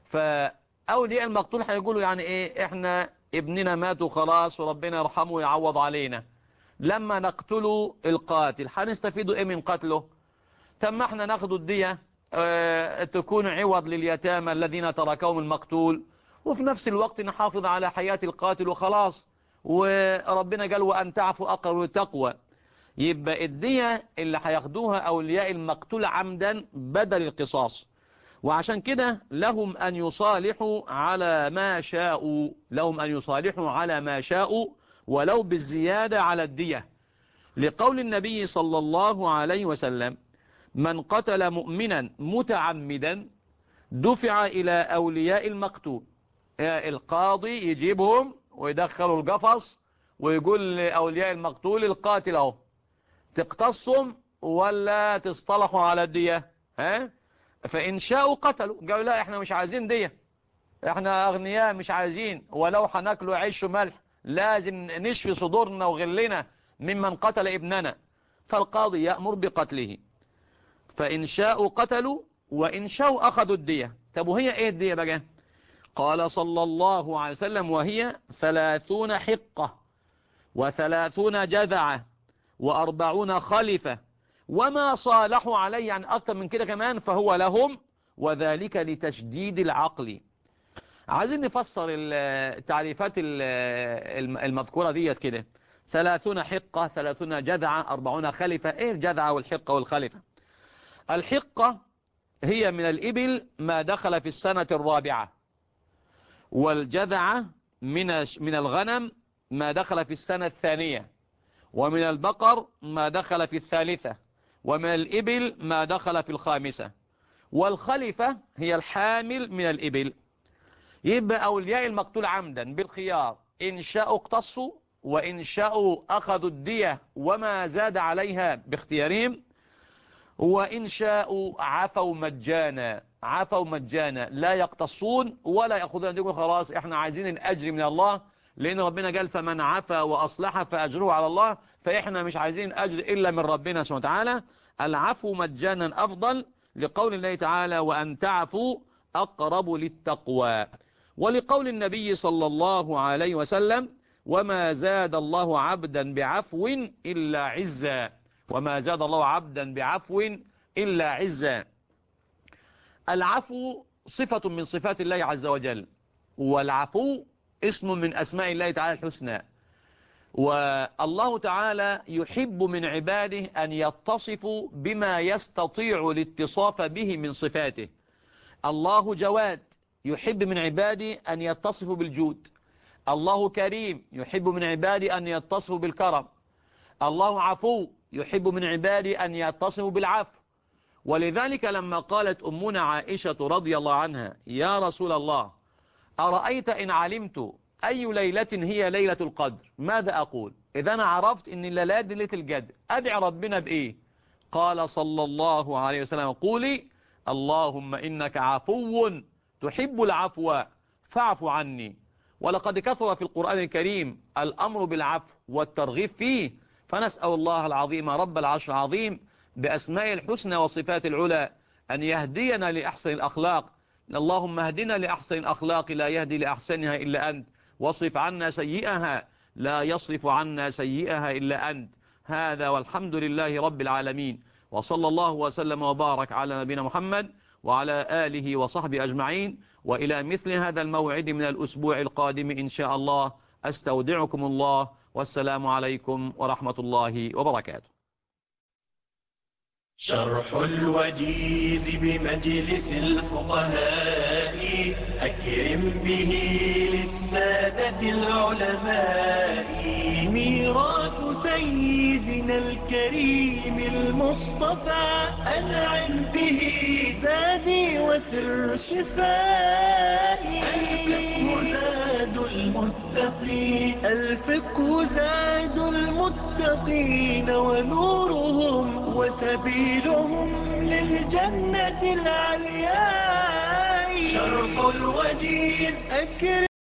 فأولياء المقتول هيقولوا يعني ايه، احنا ابننا مات وخلاص وربنا يرحمه ويعوض علينا، لما نقتله القاتل هنستفيدوا ايه من قتله؟ تم احنا ناخد الدية تكون عوض لليتامى الذين تركهم المقتول، وفي نفس الوقت نحافظ على حياة القاتل وخلاص، وربنا قال وأن تعفوا أقرب التقوى. يبقى الدية اللي هياخدوها أولياء المقتول عمدا بدل القصاص، وعشان كده لهم أن يصالحوا على ما شاءوا، لهم أن يصالحوا على ما شاءوا ولو بالزيادة على الدية، لقول النبي صلى الله عليه وسلم من قتل مؤمنا متعمدا دفع إلى أولياء المقتول. القاضي يجيبهم ويدخلوا القفص ويقول لأولياء المقتول القاتل اهو، تقتصهم ولا تصطلحوا على الدية؟ فإن شاءوا قتلوا، قالوا لا احنا مش عايزين دية، احنا أغنياء مش عايزين، ولو هناكلوا عيش وملح لازم نشفي صدورنا وغلنا ممن قتل ابننا، فالقاضي يأمر بقتله. فإن شاءوا قتلوا وإن شاءوا أخذوا الدية. طب وهي إيه الدية بقى؟ قال صلى الله عليه وسلم وهي 30 حقة و30 جذعة و40 خلفة، وما صالحوا عليه يعني أكتر من كده كمان فهو لهم، وذلك لتشديد العقل. عايزين نفسر التعريفات المذكورة ديت كده، 30 حقة 30 جذعة 40 خلفة. إيه الجذعة والحقة والخلفة؟ الحقة هي من الإبل ما دخل في السنة الرابعة، والجذعة من الغنم ما دخل في السنة الثانية، ومن البقر ما دخل في الثالثة، ومن الإبل ما دخل في الخامسة، والخلفة هي الحامل من الإبل. يبقى أولياء المقتول عمدا بالخيار، إن شاءوا اقتصوا وإن شاءوا أخذوا الدية وما زاد عليها باختيارهم، وإن شاءوا عفوا مجانا، عفوا مجانا لا يقتصون ولا يأخذون ديكم، خلاص احنا عايزين الأجر من الله، لأن ربنا قال فمن عفا وأصلح فأجره على الله، فإحنا مش عايزين أجر إلا من ربنا سبحانه وتعالى. العفو مجانا أفضل، لقول الله تعالى وأن تعفوا أقرب للتقوى، ولقول النبي صلى الله عليه وسلم وما زاد الله عبدا بعفو إلا عزا، وما زاد الله عبدا بعفو إلا عزا. العفو صفة من صفات الله عز وجل، والعفو اسم من أسماء الله تعالى الحسنى، والله تعالى يحب من عباده أن يتصفوا بما يستطيع الاتصاف به من صفاته. الله جواد يحب من عباده أن يتصفوا بالجود، الله كريم يحب من عباده أن يتصفوا بالكرم، الله عفو يحب من عباده أن يتصفوا بالعفو. ولذلك لما قالت أمنا عائشة رضي الله عنها يا رسول الله أرأيت إن علمت أي ليلة هي ليلة القدر ماذا أقول؟ إذا أنا عرفت إن الليلة دي ليلة القدر أدعي ربنا بإيه؟ قال صلى الله عليه وسلم قولي اللهم إنك عفو تحب العفو فاعف عني. ولقد كثر في القرآن الكريم الأمر بالعفو والترغيب فيه، فنسأل الله العظيم رب العرش العظيم بأسماء الحسنى وصفات العلى أن يهدينا لأحسن الأخلاق. اللهم اهدنا لأحسن الأخلاق لا يهدي لأحسنها إلا أنت، واصرف عنا سيئها لا يصرف عنا سيئها إلا أنت. هذا والحمد لله رب العالمين، وصلى الله وسلم وبارك على نبينا محمد وعلى آله وصحبه أجمعين، وإلى مثل هذا الموعد من الأسبوع القادم إن شاء الله أستودعكم الله، والسلام عليكم ورحمة الله وبركاته. شرح الوجيز بمجلس الفقهاء أكرم به للسادة العلماء. ميراث سيدنا الكريم المصطفى أنعم به زادي وسر شفائي. الفقه زاد المتقين، الفقه زاد المتقين ونورهم وسبيلهم للجنة العلياء. شرح الوجيز أكرم